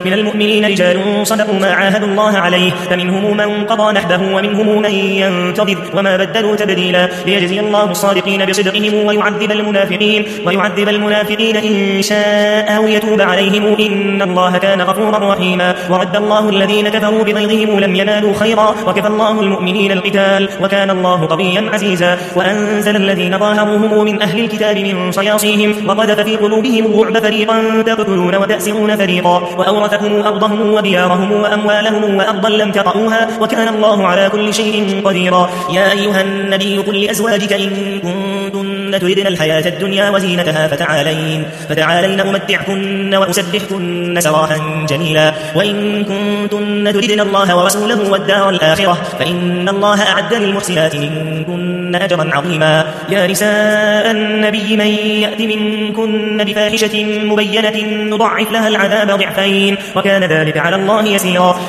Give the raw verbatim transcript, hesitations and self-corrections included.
من المؤمنين رجال صدقوا ما عاهدوا الله عليه فمنهم من قضى نحبه ومنهم من ينتظر وما بدلوا تبديلا ليجزي الله الصادقين بصدقهم ويعذب المنافقين ويعذب المنافقين إن شاء أو يتوب عليهم إن الله كان غفورا رحيما ورد الله الذين كفروا بغيظهم لم ينالوا خيرا وكفى الله المؤمنين القتال وكان الله قويا عزيزا وأنزل الذين ظاهروهم من أهل الكتاب من صياصيهم وقذف في قلوبهم الرعب فريقا تقتلون وتأسرون فريقا وأورثكم أرضهم وديارهم وأموالهم وأرضا لم تطئوها وكان الله على كل شيء قديرا يا أيها النبي قل لأزواجك إن كنتن تردن الحياة الدنيا وزينتها فتعالين فتعالين أمتعكن وأسبحكن سراحا جميلا وإن كنتن تردن الله ورسوله والدار الآخرة فإن الله أعد للمحسنات منكن أجرا عظيما يا نساء النبي من يأت منكن بفاحشة مبينة نضعف لها العذاب ضعفين وكان ذلك على الله يسيرا